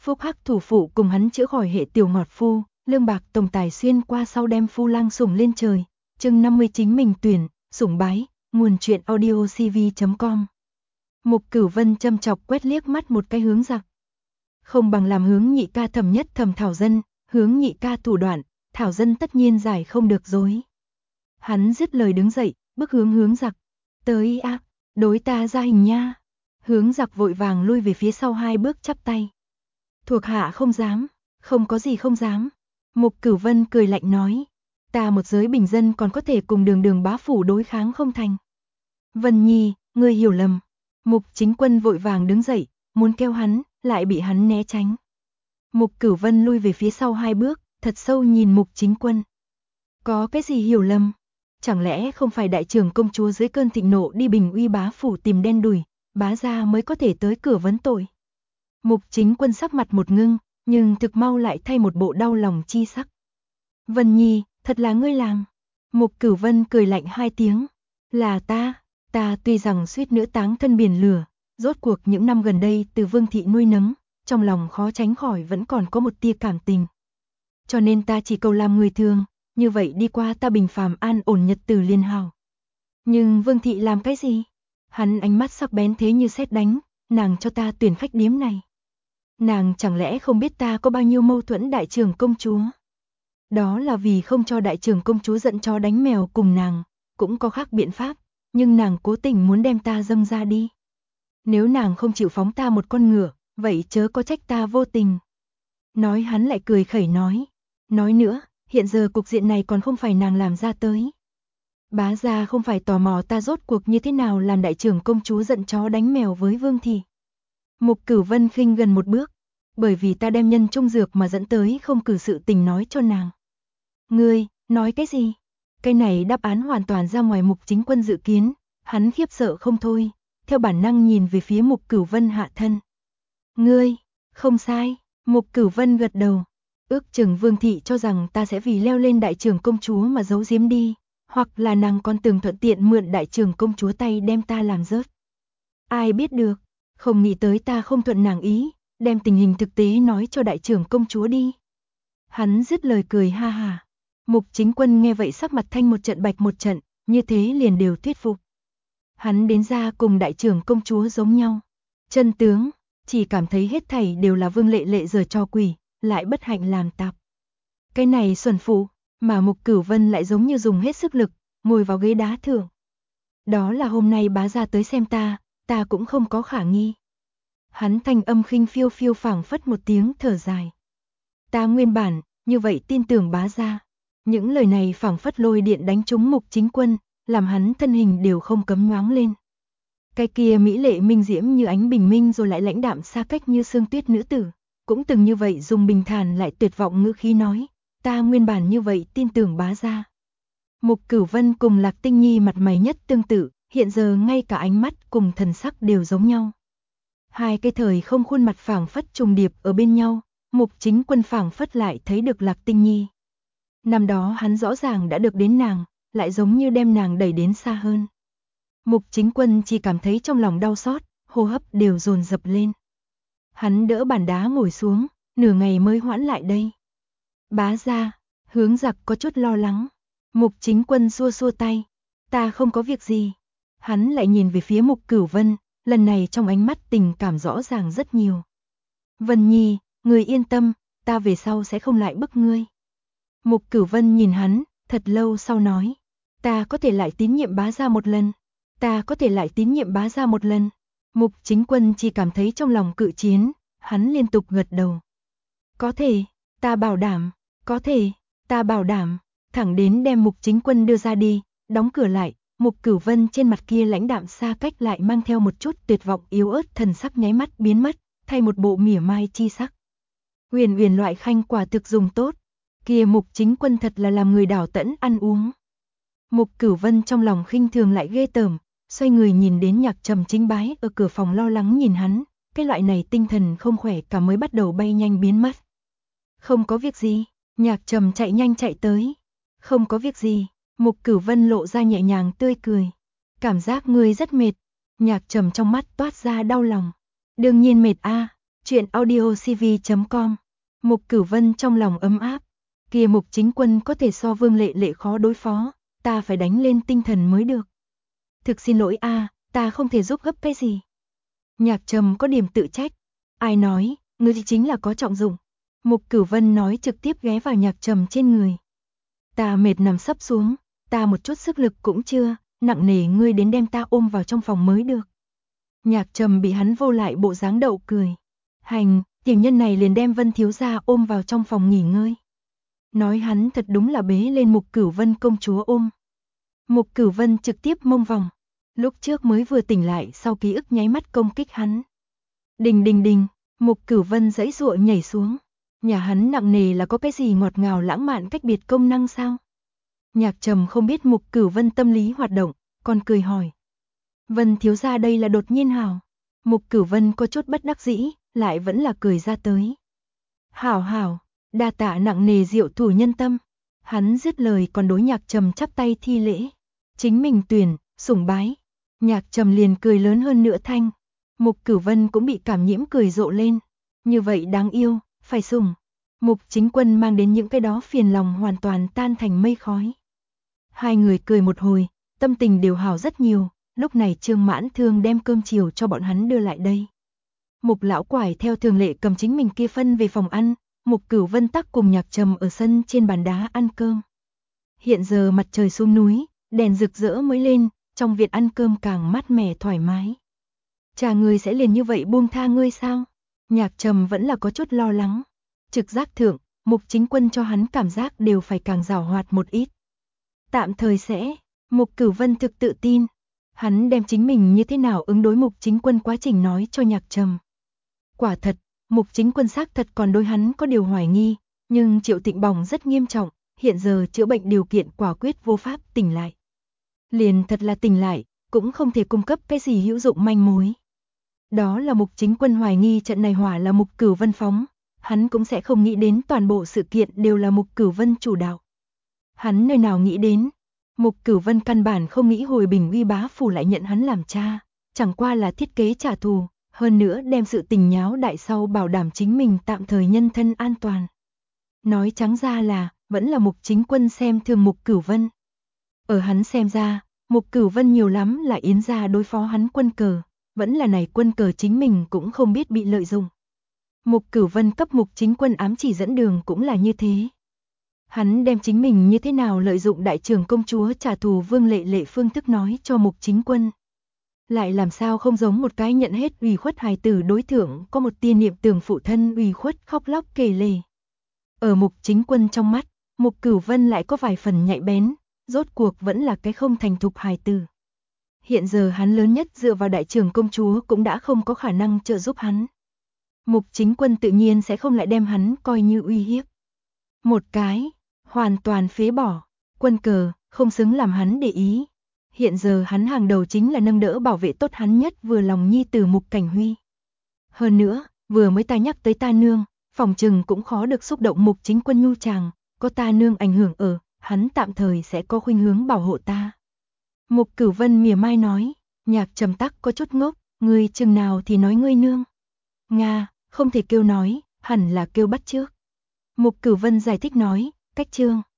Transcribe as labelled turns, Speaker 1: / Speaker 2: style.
Speaker 1: Phúc Hắc thủ phụ cùng hắn chữa khỏi hệ tiểu ngọt phu, lương bạc tổng tài xuyên qua sau đem phu lang sủng lên trời. Chương 50 chính mình tuyển, sủng bái, nguồn truyện audio cv.com. Mục Cửu Vân châm chọc quét liếc mắt một cái Hướng Giặc. Không bằng làm Hướng nhị ca thầm nhất thầm Thảo Dân, Hướng nhị ca thủ đoạn, Thảo Dân tất nhiên giải không được dối. Hắn dứt lời đứng dậy, bước hướng Hướng Giặc. Tới ác, đối ta ra hình nha. Hướng Giặc vội vàng lui về phía sau 2 bước chắp tay. Thuộc hạ không dám, không có gì không dám. Mục Cửu Vân cười lạnh nói. Ta một giới bình dân còn có thể cùng Đường bá phủ đối kháng không thành. Vân Nhi, ngươi hiểu lầm. Mục Chính Quân vội vàng đứng dậy, muốn kêu hắn, lại bị hắn né tránh. Mục Cửu Vân lui về phía sau 2 bước, thật sâu nhìn Mục Chính Quân. Có cái gì hiểu lầm? Chẳng lẽ không phải đại trưởng công chúa dưới cơn thịnh nộ đi Bình Uy bá phủ tìm đen đủi, bá gia mới có thể tới cửa vấn tội? Mục Chính Quân sắc mặt một ngưng, nhưng thực mau lại thay một bộ đau lòng chi sắc. Vân Nhi, thật là ngươi làm. Mục Cửu Vân cười lạnh 2 tiếng. Là ta tuy rằng suýt nữa táng thân biển lửa, rốt cuộc những năm gần đây từ Vương thị nuôi nấng, trong lòng khó tránh khỏi vẫn còn có một tia cảm tình. Cho nên ta chỉ cầu làm người thường, như vậy đi qua ta bình phàm an ổn nhật tử liên hào. Nhưng Vương thị làm cái gì? Hắn ánh mắt sắc bén thế như sét đánh, nàng cho ta tuyển khách điếm này. Nàng chẳng lẽ không biết ta có bao nhiêu mâu thuẫn đại trưởng công chúa? Đó là vì không cho đại trưởng công chúa giận chó đánh mèo cùng nàng, cũng có khác biện pháp, nhưng nàng cố tình muốn đem ta dâng ra đi. Nếu nàng không chịu phóng ta một con ngựa, vậy chớ có trách ta vô tình. Nói hắn lại cười khẩy nói nữa, hiện giờ cục diện này còn không phải nàng làm ra tới. Bá gia không phải tò mò ta rốt cuộc như thế nào làm đại trưởng công chúa giận chó đánh mèo với Vương thị. Mục Cửu Vân khinh gần một bước, bởi vì ta đem nhân trung dược mà dẫn tới không cử sự tình nói cho nàng. Ngươi, nói cái gì? Cái này đáp án hoàn toàn ra ngoài Mục Chính Quân dự kiến, hắn khiếp sợ không thôi, theo bản năng nhìn về phía Mục Cửu Vân hạ thân. Ngươi, không sai, Mục Cửu Vân gật đầu. Ước chừng Vương thị cho rằng ta sẽ vì leo lên đại trưởng công chúa mà giấu giếm đi, hoặc là nàng còn từng thuận tiện mượn đại trưởng công chúa tay đem ta làm rớt. Ai biết được, không nghĩ tới ta không thuận nàng ý, đem tình hình thực tế nói cho đại trưởng công chúa đi. Hắn dứt lời cười ha ha. Mục Chính Quân nghe vậy sắc mặt thanh một trận bạch một trận, như thế liền đều thuyết phục. Hắn đến ra cùng đại trưởng công chúa giống nhau. Chân tướng, chỉ cảm thấy hết thảy đều là Vương Lệ Lệ giở trò quỷ, lại bất hạnh làm tạp. Cái này xuẩn phụ, mà Mục Cửu Vân lại giống như dùng hết sức lực, ngồi vào ghế đá thượng. Đó là hôm nay bá gia tới xem ta cũng không có khả nghi. Hắn thanh âm khinh phiêu phiêu phảng phất một tiếng thở dài. Ta nguyên bản, như vậy tin tưởng bá gia. Những lời này phảng phất lôi điện đánh trúng Mục Chính Quân, làm hắn thân hình đều không cấm nhoáng lên. Cái kia mỹ lệ minh diễm như ánh bình minh rồi lại lãnh đạm xa cách như sương tuyết nữ tử, cũng từng như vậy dùng bình thản lại tuyệt vọng ngữ khí nói, ta nguyên bản như vậy tin tưởng bá gia. Mục Cửu Vân cùng Lạc Tinh Nhi mặt mày nhất tương tự, hiện giờ ngay cả ánh mắt cùng thần sắc đều giống nhau. Hai cái thời không khuôn mặt phảng phất trùng điệp ở bên nhau, Mục Chính Quân phảng phất lại thấy được Lạc Tinh Nhi. Năm đó hắn rõ ràng đã được đến nàng, lại giống như đem nàng đẩy đến xa hơn. Mục Chính Quân chỉ cảm thấy trong lòng đau xót, hô hấp đều dồn dập lên. Hắn đỡ bàn đá ngồi xuống, nửa ngày mới hoãn lại đây. Bá gia, Hướng Giặc có chút lo lắng. Mục Chính Quân xua xua tay, ta không có việc gì. Hắn lại nhìn về phía Mục Cửu Vân, lần này trong ánh mắt tình cảm rõ ràng rất nhiều. Vân Nhi, người yên tâm, ta về sau sẽ không lại bức ngươi. Mục Cửu Vân nhìn hắn, thật lâu sau nói, ta có thể lại tín nhiệm bá gia một lần. Ta có thể lại tín nhiệm bá gia một lần. Mục Chính Quân chỉ cảm thấy trong lòng cự chiến, hắn liên tục gật đầu. Có thể, ta bảo đảm, có thể, ta bảo đảm, thẳng đến đem Mục Chính Quân đưa ra đi, đóng cửa lại, Mục Cửu Vân trên mặt kia lãnh đạm xa cách lại mang theo một chút tuyệt vọng yếu ớt thần sắc nháy mắt biến mất, thay một bộ mỉa mai chi sắc. Huyền Huyền loại khanh quả thực dùng tốt, kia Mục Chính Quân thật là làm người đảo tẫn ăn uống. Mục Cửu Vân trong lòng khinh thường lại ghê tởm, xoay người nhìn đến Nhạc Trầm Chính Bái ở cửa phòng lo lắng nhìn hắn, cái loại này tinh thần không khỏe cả mới bắt đầu bay nhanh biến mất. Không có việc gì, Nhạc Trầm chạy nhanh chạy tới. Không có việc gì, Mục Cửu Vân lộ ra nhẹ nhàng tươi cười. Cảm giác ngươi rất mệt. Nhạc Trầm trong mắt toát ra đau lòng. Đương nhiên mệt a, Chuyện audio CV.com. Mục Cửu Vân trong lòng ấm áp. Kìa Mục Chính Quân có thể so Vương Lệ Lệ khó đối phó, ta phải đánh lên tinh thần mới được. Thực xin lỗi a, ta không thể giúp gấp cái gì. Nhạc Trầm có điểm tự trách. Ai nói, ngươi thì chính là có trọng dụng. Mục Cửu Vân nói trực tiếp ghé vào Nhạc Trầm trên người. Ta mệt nằm sấp xuống, ta một chút sức lực cũng chưa, nặng nề ngươi đến đem ta ôm vào trong phòng mới được. Nhạc Trầm bị hắn vô lại bộ dáng đậu cười. Hành, tiểu nhân này liền đem Vân thiếu gia ôm vào trong phòng nghỉ ngơi. Nói hắn thật đúng là bế lên Mục Cửu Vân công chúa ôm. Mục Cửu Vân trực tiếp mông vòng. Lúc trước mới vừa tỉnh lại sau ký ức nháy mắt công kích hắn. Đình đình đình, Mục Cửu Vân giãy giụa nhảy xuống. Nhà hắn nặng nề là có cái gì ngọt ngào lãng mạn cách biệt công năng sao? Nhạc Trầm không biết Mục Cửu Vân tâm lý hoạt động, còn cười hỏi. Vân thiếu gia đây là đột nhiên hảo. Mục Cửu Vân có chút bất đắc dĩ, lại vẫn là cười ra tới. Hảo hảo, đa tạ nặng nề diệu thủ nhân tâm. Hắn dứt lời còn đối Nhạc Trầm chắp tay thi lễ. Chính mình tuyển, sủng bái. Nhạc Trầm liền cười lớn hơn nữa thanh. Mục Cửu Vân cũng bị cảm nhiễm cười rộ lên. Như vậy đáng yêu, phải sủng. Mục Chính Quân mang đến những cái đó phiền lòng hoàn toàn tan thành mây khói. Hai người cười một hồi, tâm tình đều hảo rất nhiều. Lúc này Trương Mãn Thương đem cơm chiều cho bọn hắn đưa lại đây. Mục lão quải theo thường lệ cầm chính mình kia phân về phòng ăn, Mục Cửu Vân tắc cùng Nhạc Trầm ở sân trên bàn đá ăn cơm. Hiện giờ mặt trời xuống núi, đèn rực rỡ mới lên, trong viện ăn cơm càng mát mẻ thoải mái. Chà, ngươi sẽ liền như vậy buông tha ngươi sao? Nhạc Trầm vẫn là có chút lo lắng. Trực giác thượng, Mục Chính Quân cho hắn cảm giác đều phải càng giàu hoạt một ít. Tạm thời sẽ, Mục Cửu Vân thực tự tin. Hắn đem chính mình như thế nào ứng đối Mục Chính Quân quá trình nói cho Nhạc Trầm. Quả thật, Mục Chính Quân xác thật còn đối hắn có điều hoài nghi, nhưng Triệu Tịnh bỏng rất nghiêm trọng, hiện giờ chữa bệnh điều kiện quả quyết vô pháp tỉnh lại. Liền thật là tỉnh lại, cũng không thể cung cấp cái gì hữu dụng manh mối. Đó là Mục Chính Quân hoài nghi trận này hỏa là Mục Cửu Vân phóng, hắn cũng sẽ không nghĩ đến toàn bộ sự kiện đều là Mục Cửu Vân chủ đạo. Hắn nơi nào nghĩ đến, Mục Cửu Vân căn bản không nghĩ hồi Bình Uy bá phủ lại nhận hắn làm cha, chẳng qua là thiết kế trả thù, hơn nữa đem sự tình nháo đại sau bảo đảm chính mình tạm thời nhân thân an toàn. Nói trắng ra là, vẫn là Mục Chính Quân xem thường Mục Cửu Vân. Ở hắn xem ra, Mục Cửu Vân nhiều lắm là yến gia đối phó hắn quân cờ, vẫn là này quân cờ chính mình cũng không biết bị lợi dụng. Mục Cửu Vân cấp Mục Chính Quân ám chỉ dẫn đường cũng là như thế. Hắn đem chính mình như thế nào lợi dụng đại trưởng công chúa trả thù Vương Lệ Lệ phương thức nói cho Mục Chính Quân. Lại làm sao không giống một cái nhận hết ủy khuất hài tử đối thượng có một tia niệm tưởng phụ thân ủy khuất khóc lóc kể lể. Ở Mục Chính Quân trong mắt, Mục Cửu Vân lại có vài phần nhạy bén, rốt cuộc vẫn là cái không thành thục hài tử. Hiện giờ hắn lớn nhất dựa vào đại trưởng công chúa cũng đã không có khả năng trợ giúp hắn. Mục Chính Quân tự nhiên sẽ không lại đem hắn coi như uy hiếp. Một cái, hoàn toàn phế bỏ, quân cờ, không xứng làm hắn để ý. Hiện giờ hắn hàng đầu chính là nâng đỡ bảo vệ tốt hắn nhất vừa lòng nhi tử Mục Cảnh Huy. Hơn nữa, vừa mới ta nhắc tới ta nương, phòng trừng cũng khó được xúc động Mục Chính Quân nhu chàng, có ta nương ảnh hưởng ở, hắn tạm thời sẽ có khuynh hướng bảo hộ ta. Mục Cửu Vân mỉa mai nói, Nhạc Trầm tắc có chút ngốc, ngươi chừng nào thì nói ngươi nương. Nga, không thể kêu nói, hẳn là kêu bắt chước. Mục Cửu Vân giải thích nói, cách chương.